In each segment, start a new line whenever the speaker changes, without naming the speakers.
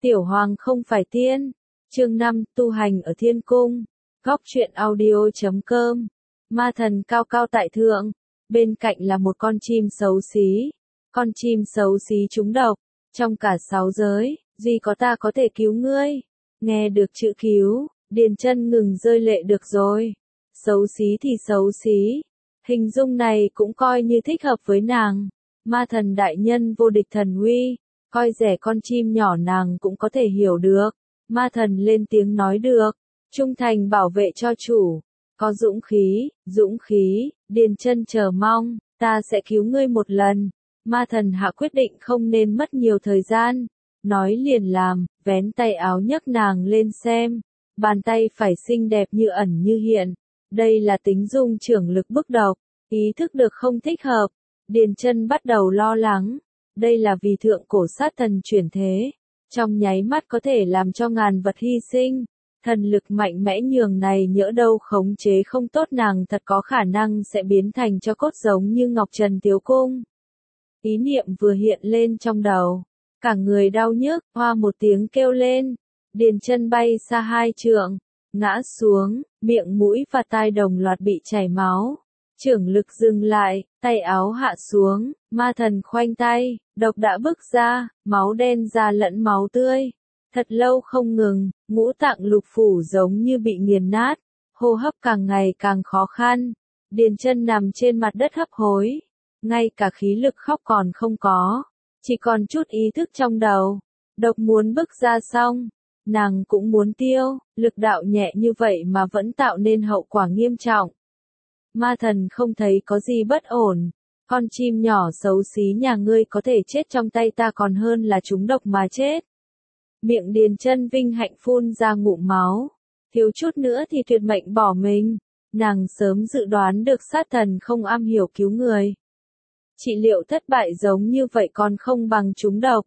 Tiểu Hoàng không phải tiên. Chương 5, tu hành ở thiên cung. Góc truyện audio.com. Ma thần cao cao tại thượng, bên cạnh là một con chim xấu xí. Con chim xấu xí trúng độc, trong cả 6 giới, duy có ta có thể cứu ngươi. Nghe được chữ cứu, Điền Chân ngừng rơi lệ được rồi. Xấu xí thì xấu xí, hình dung này cũng coi như thích hợp với nàng. Ma thần đại nhân vô địch thần uy, coi rẻ con chim nhỏ nàng cũng có thể hiểu được. Ma thần lên tiếng nói được, trung thành bảo vệ cho chủ, có dũng khí, Điền Chân chờ mong, ta sẽ cứu ngươi một lần. Ma thần hạ quyết định không nên mất nhiều thời gian, nói liền làm, vén tay áo nhấc nàng lên xem, bàn tay phải xinh đẹp như ẩn như hiện, đây là tính dung trưởng lực bức độc, ý thức được không thích hợp, Điền Chân bắt đầu lo lắng, đây là vì thượng cổ sát thần chuyển thế, trong nháy mắt có thể làm cho ngàn vật hy sinh. Thần lực mạnh mẽ nhường này nhỡ đâu khống chế không tốt nàng thật có khả năng sẽ biến thành cho cốt giống như Ngọc Trần Tiếu Cung. Ý niệm vừa hiện lên trong đầu, cả người đau nhức, hoa một tiếng kêu lên, Điền Chân bay xa 2 trượng, ngã xuống, miệng mũi và tai đồng loạt bị chảy máu. Trưởng lực dừng lại, tay áo hạ xuống, ma thần khoanh tay, độc đã bức ra, máu đen ra lẫn máu tươi. Thật lâu không ngừng, ngũ tạng lục phủ giống như bị nghiền nát, hô hấp càng ngày càng khó khăn. Điền Chân nằm trên mặt đất hấp hối, ngay cả khí lực khóc còn không có, chỉ còn chút ý thức trong đầu. Độc muốn bức ra xong, nàng cũng muốn tiêu, lực đạo nhẹ như vậy mà vẫn tạo nên hậu quả nghiêm trọng. Ma thần không thấy có gì bất ổn, con chim nhỏ xấu xí nhà ngươi có thể chết trong tay ta còn hơn là trúng độc mà chết. Miệng Điền Chân vinh hạnh phun ra ngụm máu, thiếu chút nữa thì tuyệt mệnh bỏ mình, nàng sớm dự đoán được sát thần không am hiểu cứu người. Trị liệu thất bại giống như vậy còn không bằng trúng độc.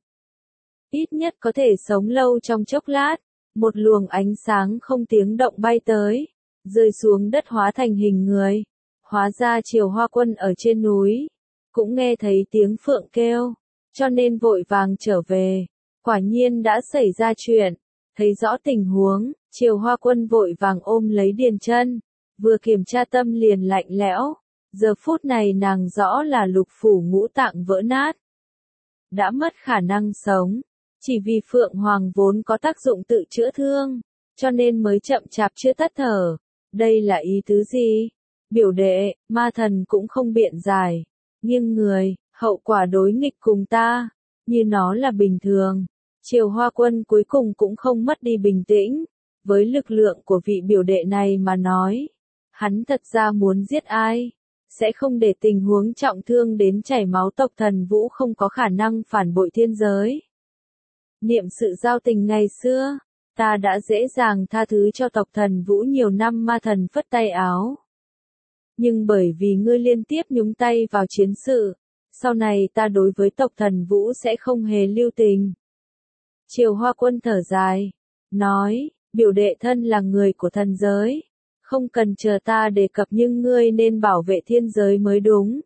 Ít nhất có thể sống lâu trong chốc lát, một luồng ánh sáng không tiếng động bay tới, rơi xuống đất hóa thành hình người. Hóa ra Triều Hoa Quân ở trên núi, cũng nghe thấy tiếng phượng kêu, cho nên vội vàng trở về. Quả nhiên đã xảy ra chuyện, thấy rõ tình huống, Triều Hoa Quân vội vàng ôm lấy Điền Chân, vừa kiểm tra tâm liền lạnh lẽo, giờ phút này nàng rõ là lục phủ ngũ tạng vỡ nát, đã mất khả năng sống, chỉ vì Phượng Hoàng vốn có tác dụng tự chữa thương, cho nên mới chậm chạp chưa tắt thở. Đây là ý tứ gì? Biểu đệ, ma thần cũng không biện giải, nghiêng người, hậu quả đối nghịch cùng ta, như nó là bình thường. Triều Hoa Quân cuối cùng cũng không mất đi bình tĩnh, với lực lượng của vị biểu đệ này mà nói, hắn thật ra muốn giết ai, sẽ không để tình huống trọng thương đến chảy máu. Tộc Thần Vũ không có khả năng phản bội thiên giới. Niệm sự giao tình ngày xưa, ta đã dễ dàng tha thứ cho tộc Thần Vũ nhiều năm. Ma thần phất tay áo. Nhưng bởi vì ngươi liên tiếp nhúng tay vào chiến sự, sau này ta đối với tộc Thần Vũ sẽ không hề lưu tình. Triều Hoa Quân thở dài, nói, biểu đệ thân là người của thần giới, không cần chờ ta đề cập nhưng ngươi nên bảo vệ thiên giới mới đúng.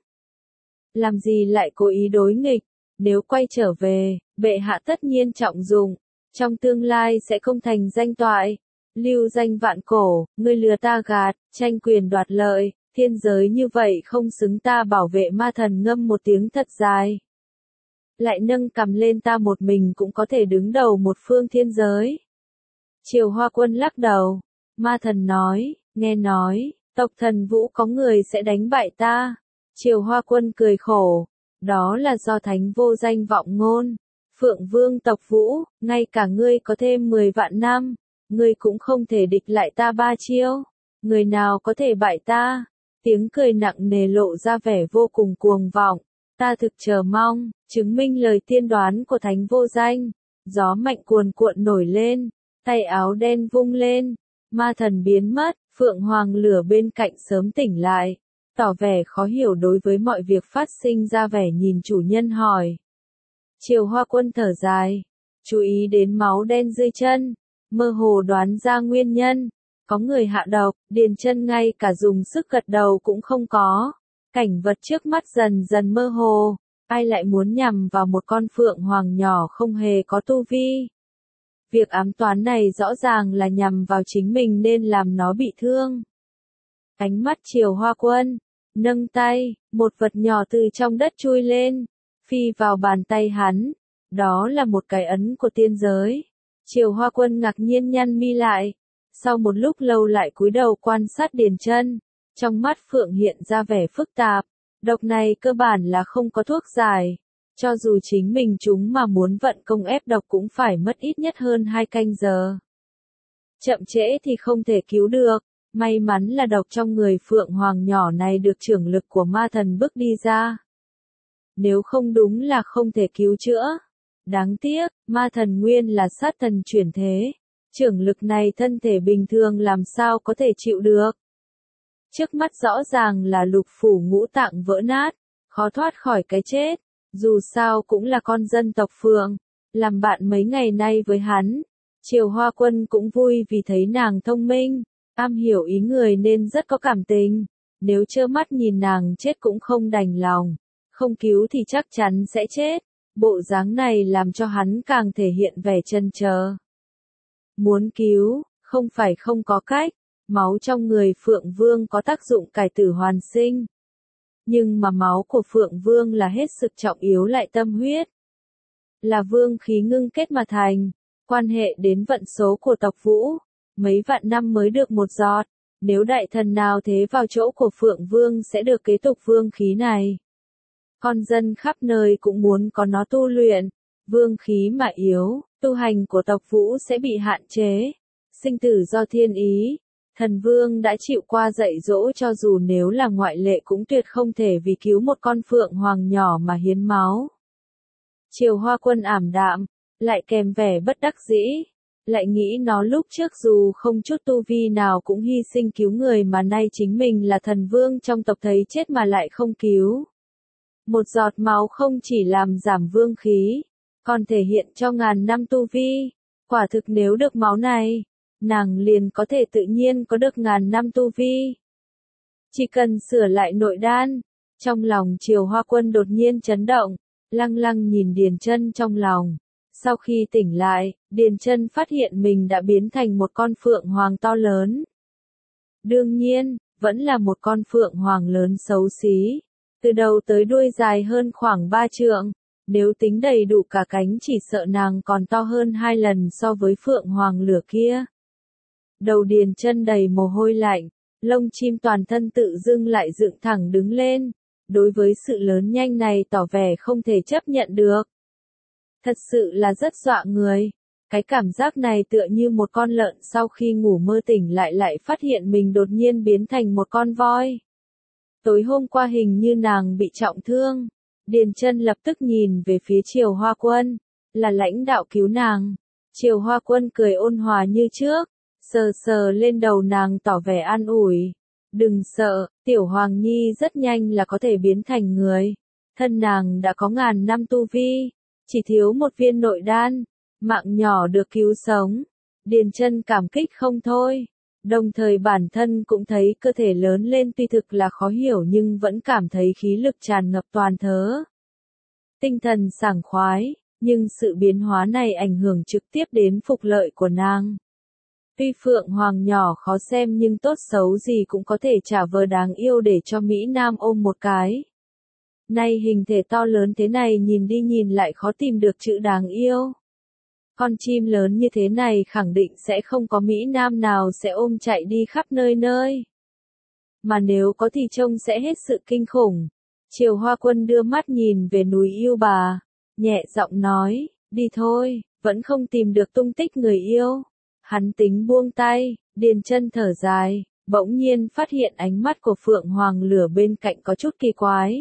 Làm gì lại cố ý đối nghịch, nếu quay trở về, bệ hạ tất nhiên trọng dụng, trong tương lai sẽ không thành danh toại, lưu danh vạn cổ, ngươi lừa ta gạt, tranh quyền đoạt lợi, thiên giới như vậy không xứng ta bảo vệ. Ma thần ngâm một tiếng thật dài, lại nâng cầm lên, ta một mình cũng có thể đứng đầu một phương thiên giới. Triều Hoa Quân lắc đầu, ma thần nói, nghe nói, tộc Thần Vũ có người sẽ đánh bại ta. Triều Hoa Quân cười khổ, đó là do thánh vô danh vọng ngôn. Phượng Vương tộc Vũ, ngay cả ngươi có thêm 10 vạn năm, ngươi cũng không thể địch lại ta 3 chiêu. Người nào có thể bại ta? Tiếng cười nặng nề lộ ra vẻ vô cùng cuồng vọng. Ta thực chờ mong, chứng minh lời tiên đoán của thánh vô danh. Gió mạnh cuồn cuộn nổi lên, tay áo đen vung lên, ma thần biến mất, Phượng Hoàng lửa bên cạnh sớm tỉnh lại, tỏ vẻ khó hiểu đối với mọi việc phát sinh ra vẻ nhìn chủ nhân hỏi. Triều Hoa Quân thở dài, chú ý đến máu đen dưới chân, mơ hồ đoán ra nguyên nhân, có người hạ độc. Điền Chân ngay cả dùng sức gật đầu cũng không có. Cảnh vật trước mắt dần dần mơ hồ, ai lại muốn nhằm vào một con Phượng Hoàng nhỏ không hề có tu vi. Việc ám toán này rõ ràng là nhằm vào chính mình nên làm nó bị thương. Ánh mắt Triều Hoa Quân, nâng tay, một vật nhỏ từ trong đất chui lên, phi vào bàn tay hắn. Đó là một cái ấn của tiên giới. Triều Hoa Quân ngạc nhiên nhăn mi lại. Sau một lúc lâu lại cúi đầu quan sát Điền Chân, trong mắt Phượng hiện ra vẻ phức tạp. Độc này cơ bản là không có thuốc giải. Cho dù chính mình chúng mà muốn vận công ép độc cũng phải mất ít nhất hơn 2 canh giờ. Chậm trễ thì không thể cứu được. May mắn là độc trong người Phượng Hoàng nhỏ này được trưởng lực của ma thần bức đi ra. Nếu không đúng là không thể cứu chữa. Đáng tiếc, ma thần nguyên là sát thần chuyển thế. Trưởng lực này thân thể bình thường làm sao có thể chịu được. Trước mắt rõ ràng là lục phủ ngũ tạng vỡ nát, khó thoát khỏi cái chết. Dù sao cũng là con dân tộc Phượng, làm bạn mấy ngày nay với hắn. Triều Hoa Quân cũng vui vì thấy nàng thông minh, am hiểu ý người nên rất có cảm tình. Nếu trơ mắt nhìn nàng chết cũng không đành lòng, không cứu thì chắc chắn sẽ chết. Bộ dáng này làm cho hắn càng thể hiện vẻ chần chờ. Muốn cứu, không phải không có cách, máu trong người Phượng Vương có tác dụng cải tử hoàn sinh. Nhưng mà máu của Phượng Vương là hết sức trọng yếu lại tâm huyết. Là vương khí ngưng kết mà thành, quan hệ đến vận số của tộc Vũ, mấy vạn năm mới được một giọt. Nếu đại thần nào thế vào chỗ của Phượng Vương sẽ được kế tục vương khí này. Con dân khắp nơi cũng muốn có nó tu luyện, vương khí mà yếu, tu hành của tộc Vũ sẽ bị hạn chế. Sinh tử do thiên ý, thần vương đã chịu qua dạy dỗ cho dù nếu là ngoại lệ cũng tuyệt không thể vì cứu một con Phượng Hoàng nhỏ mà hiến máu. Triều Hoa Quân ảm đạm, lại kèm vẻ bất đắc dĩ, lại nghĩ nó lúc trước dù không chút tu vi nào cũng hy sinh cứu người mà nay chính mình là thần vương trong tộc thấy chết mà lại không cứu. Một giọt máu không chỉ làm giảm vương khí, còn thể hiện cho ngàn năm tu vi. Quả thực nếu được máu này, nàng liền có thể tự nhiên có được ngàn năm tu vi. Chỉ cần sửa lại nội đan. Trong lòng Triều Hoa Quân đột nhiên chấn động, lăng lăng nhìn Điền Chân trong lòng. Sau khi tỉnh lại, Điền Chân phát hiện mình đã biến thành một con Phượng Hoàng to lớn. Đương nhiên, vẫn là một con Phượng Hoàng lớn xấu xí. Từ đầu tới đuôi dài hơn khoảng 3 trượng. Nếu tính đầy đủ cả cánh chỉ sợ nàng còn to hơn 2 lần so với Phượng Hoàng lửa kia. Đầu Điền Chân đầy mồ hôi lạnh, lông chim toàn thân tự dưng lại dựng thẳng đứng lên. Đối với sự lớn nhanh này tỏ vẻ không thể chấp nhận được. Thật sự là rất dọa người. Cái cảm giác này tựa như một con lợn sau khi ngủ mơ tỉnh lại phát hiện mình đột nhiên biến thành một con voi. Tối hôm qua hình như nàng bị trọng thương. Điền Chân lập tức nhìn về phía Triều Hoa Quân, là lãnh đạo cứu nàng. Triều Hoa Quân cười ôn hòa như trước, sờ sờ lên đầu nàng tỏ vẻ an ủi. Đừng sợ, tiểu Hoàng Nhi rất nhanh là có thể biến thành người. Thân nàng đã có ngàn năm tu vi, chỉ thiếu một viên nội đan, mạng nhỏ được cứu sống. Điền Chân cảm kích không thôi. Đồng thời bản thân cũng thấy cơ thể lớn lên tuy thực là khó hiểu nhưng vẫn cảm thấy khí lực tràn ngập toàn thớ. Tinh thần sảng khoái, nhưng sự biến hóa này ảnh hưởng trực tiếp đến phúc lợi của nàng. Tuy Phượng Hoàng nhỏ khó xem nhưng tốt xấu gì cũng có thể trả vờ đáng yêu để cho Mỹ Nam ôm một cái. Nay hình thể to lớn thế này nhìn đi nhìn lại khó tìm được chữ đáng yêu. Con chim lớn như thế này khẳng định sẽ không có Mỹ Nam nào sẽ ôm chạy đi khắp nơi nơi. Mà nếu có thì trông sẽ hết sự kinh khủng. Triều Hoa Quân đưa mắt nhìn về núi Yêu Bà, nhẹ giọng nói, đi thôi, vẫn không tìm được tung tích người yêu. Hắn tính buông tay, Điền Chân thở dài, bỗng nhiên phát hiện ánh mắt của Phượng Hoàng lửa bên cạnh có chút kỳ quái.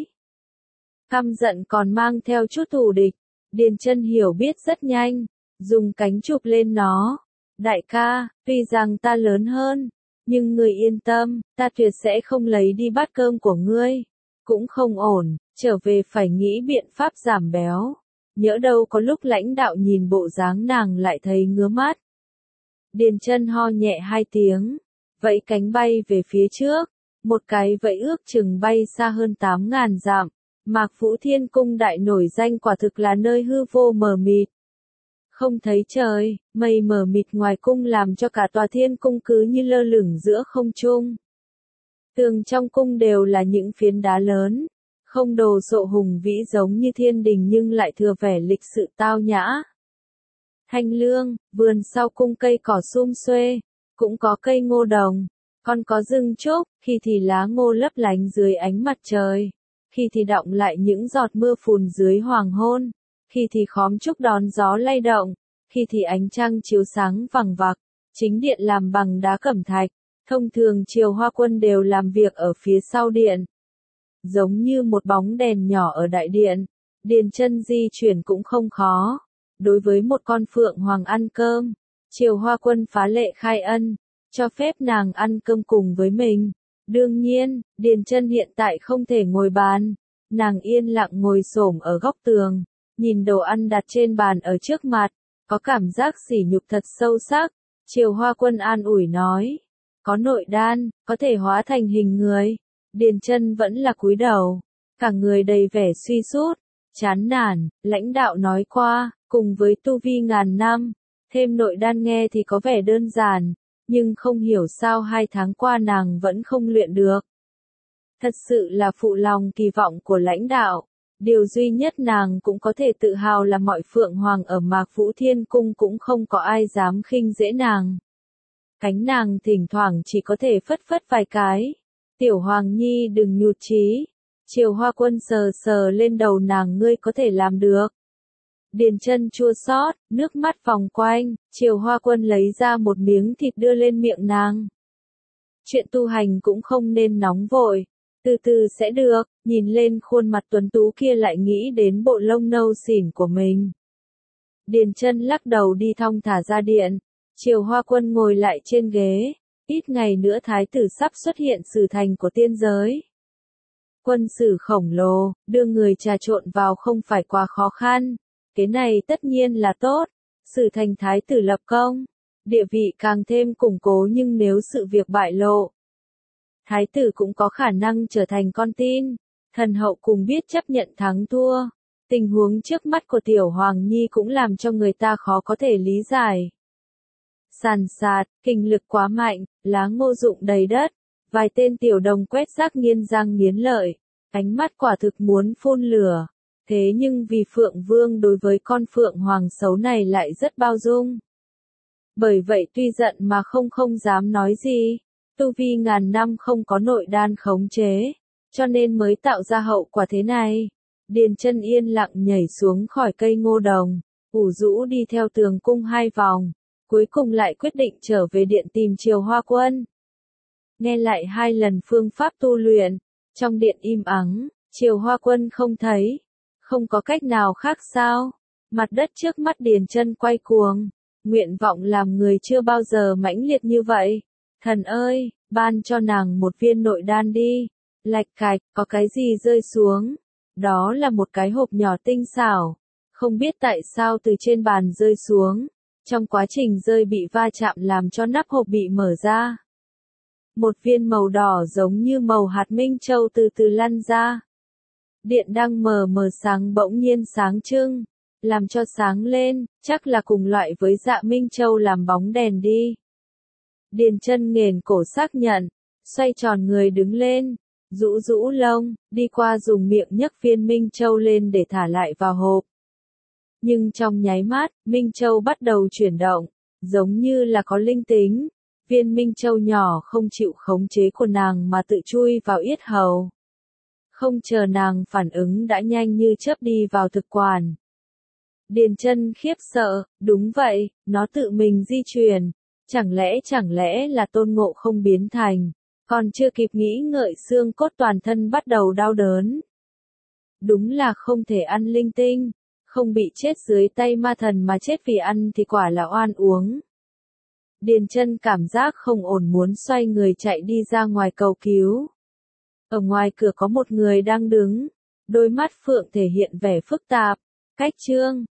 Căm giận còn mang theo chút thù địch, Điền Chân hiểu biết rất nhanh, dùng cánh chụp lên nó. Đại ca, tuy rằng ta lớn hơn, nhưng người yên tâm, ta tuyệt sẽ không lấy đi bát cơm của ngươi. Cũng không ổn, trở về phải nghĩ biện pháp giảm béo. Nhỡ đâu có lúc lãnh đạo nhìn bộ dáng nàng lại thấy ngứa mắt. Điền Chân ho nhẹ 2 tiếng, vẫy cánh bay về phía trước, một cái vẫy ước chừng bay xa hơn 8.000 dặm. Mạc Vũ Thiên Cung đại nổi danh quả thực là nơi hư vô mờ mịt. Không thấy trời, mây mờ mịt ngoài cung làm cho cả tòa thiên cung cứ như lơ lửng giữa không trung. Tường trong cung đều là những phiến đá lớn, không đồ sộ hùng vĩ giống như thiên đình nhưng lại thừa vẻ lịch sự tao nhã. Thanh lương, vườn sau cung cây cỏ sum xuê, cũng có cây ngô đồng, còn có rừng trúc, khi thì lá ngô lấp lánh dưới ánh mặt trời, khi thì đọng lại những giọt mưa phùn dưới hoàng hôn, khi thì khóm trúc đón gió lay động, khi thì ánh trăng chiếu sáng vằng vặc. Chính điện làm bằng đá cẩm thạch, thông thường Triều Hoa Quân đều làm việc ở phía sau điện. Giống như một bóng đèn nhỏ ở đại điện, Điền Chân di chuyển cũng không khó. Đối với một con phượng hoàng ăn cơm, Triều Hoa Quân phá lệ khai ân, cho phép nàng ăn cơm cùng với mình. Đương nhiên, Điền Chân hiện tại không thể ngồi bàn, nàng yên lặng ngồi xổm ở góc tường, nhìn đồ ăn đặt trên bàn ở trước mặt, có cảm giác sỉ nhục thật sâu sắc. Triều Hoa Quân an ủi nói, có nội đan, có thể hóa thành hình người. Điền Chân vẫn là cúi đầu, cả người đầy vẻ suy sút, chán nản. Lãnh đạo nói qua, cùng với tu vi ngàn năm, thêm nội đan nghe thì có vẻ đơn giản, nhưng không hiểu sao 2 tháng qua nàng vẫn không luyện được. Thật sự là phụ lòng kỳ vọng của lãnh đạo. Điều duy nhất nàng cũng có thể tự hào là mọi phượng hoàng ở Mạc Vũ Thiên Cung cũng không có ai dám khinh dễ nàng. Cánh nàng thỉnh thoảng chỉ có thể phất phất vài cái. Tiểu Hoàng Nhi đừng nhụt chí. Triều Hoa Quân sờ sờ lên đầu nàng, ngươi có thể làm được. Điền Chân chua xót, nước mắt vòng quanh, Triều Hoa Quân lấy ra một miếng thịt đưa lên miệng nàng. Chuyện tu hành cũng không nên nóng vội, từ từ sẽ được. Nhìn lên khuôn mặt tuấn tú kia lại nghĩ đến bộ lông nâu xỉn của mình. Điền Chân lắc đầu đi thong thả ra điện. Triều Hoa Quân ngồi lại trên ghế. Ít ngày nữa thái tử sắp xuất hiện sử thành của tiên giới. Quân sử khổng lồ, đưa người trà trộn vào không phải quá khó khăn. Cái này tất nhiên là tốt. Sử thành thái tử lập công, địa vị càng thêm củng cố, nhưng nếu sự việc bại lộ, thái tử cũng có khả năng trở thành con tin. Thần hậu cùng biết chấp nhận thắng thua. Tình huống trước mắt của Tiểu Hoàng Nhi cũng làm cho người ta khó có thể lý giải. Sàn sạt, kinh lực quá mạnh, lá ngô rụng đầy đất. Vài tên tiểu đồng quét rác nghiến răng nghiến lợi. Ánh mắt quả thực muốn phun lửa. Thế nhưng vì Phượng Vương đối với con Phượng Hoàng xấu này lại rất bao dung. Bởi vậy tuy giận mà không dám nói gì. Tu vi ngàn năm không có nội đan khống chế, cho nên mới tạo ra hậu quả thế này. Điền Chân yên lặng nhảy xuống khỏi cây ngô đồng, ủ rũ đi theo tường cung 2 vòng, cuối cùng lại quyết định trở về điện tìm Triều Hoa Quân. Nghe lại 2 lần phương pháp tu luyện, trong điện im ắng, Triều Hoa Quân không thấy, không có cách nào khác sao? Mặt đất trước mắt Điền Chân quay cuồng, nguyện vọng làm người chưa bao giờ mãnh liệt như vậy. Thần ơi, ban cho nàng một viên nội đan đi. Lạch cạch, có cái gì rơi xuống? Đó là một cái hộp nhỏ tinh xảo. Không biết tại sao từ trên bàn rơi xuống. Trong quá trình rơi bị va chạm làm cho nắp hộp bị mở ra. Một viên màu đỏ giống như màu hạt minh châu từ từ lăn ra. Điện đang mờ mờ sáng bỗng nhiên sáng trưng. Làm cho sáng lên, chắc là cùng loại với dạ minh châu làm bóng đèn đi. Điền Chân nghền cổ xác nhận, xoay tròn người đứng lên, rũ rũ lông, đi qua dùng miệng nhấc viên Minh Châu lên để thả lại vào hộp. Nhưng trong nháy mắt, Minh Châu bắt đầu chuyển động, giống như là có linh tính. Viên Minh Châu nhỏ không chịu khống chế của nàng mà tự chui vào yết hầu. Không chờ nàng phản ứng đã nhanh như chớp đi vào thực quản. Điền Chân khiếp sợ, đúng vậy, nó tự mình di chuyển. Chẳng lẽ là Tôn Ngộ Không biến thành, còn chưa kịp nghĩ ngợi xương cốt toàn thân bắt đầu đau đớn. Đúng là không thể ăn linh tinh, không bị chết dưới tay ma thần mà chết vì ăn thì quả là oan uống. Điền Chân cảm giác không ổn muốn xoay người chạy đi ra ngoài cầu cứu. Ở ngoài cửa có một người đang đứng, đôi mắt phượng thể hiện vẻ phức tạp. Cách Trương,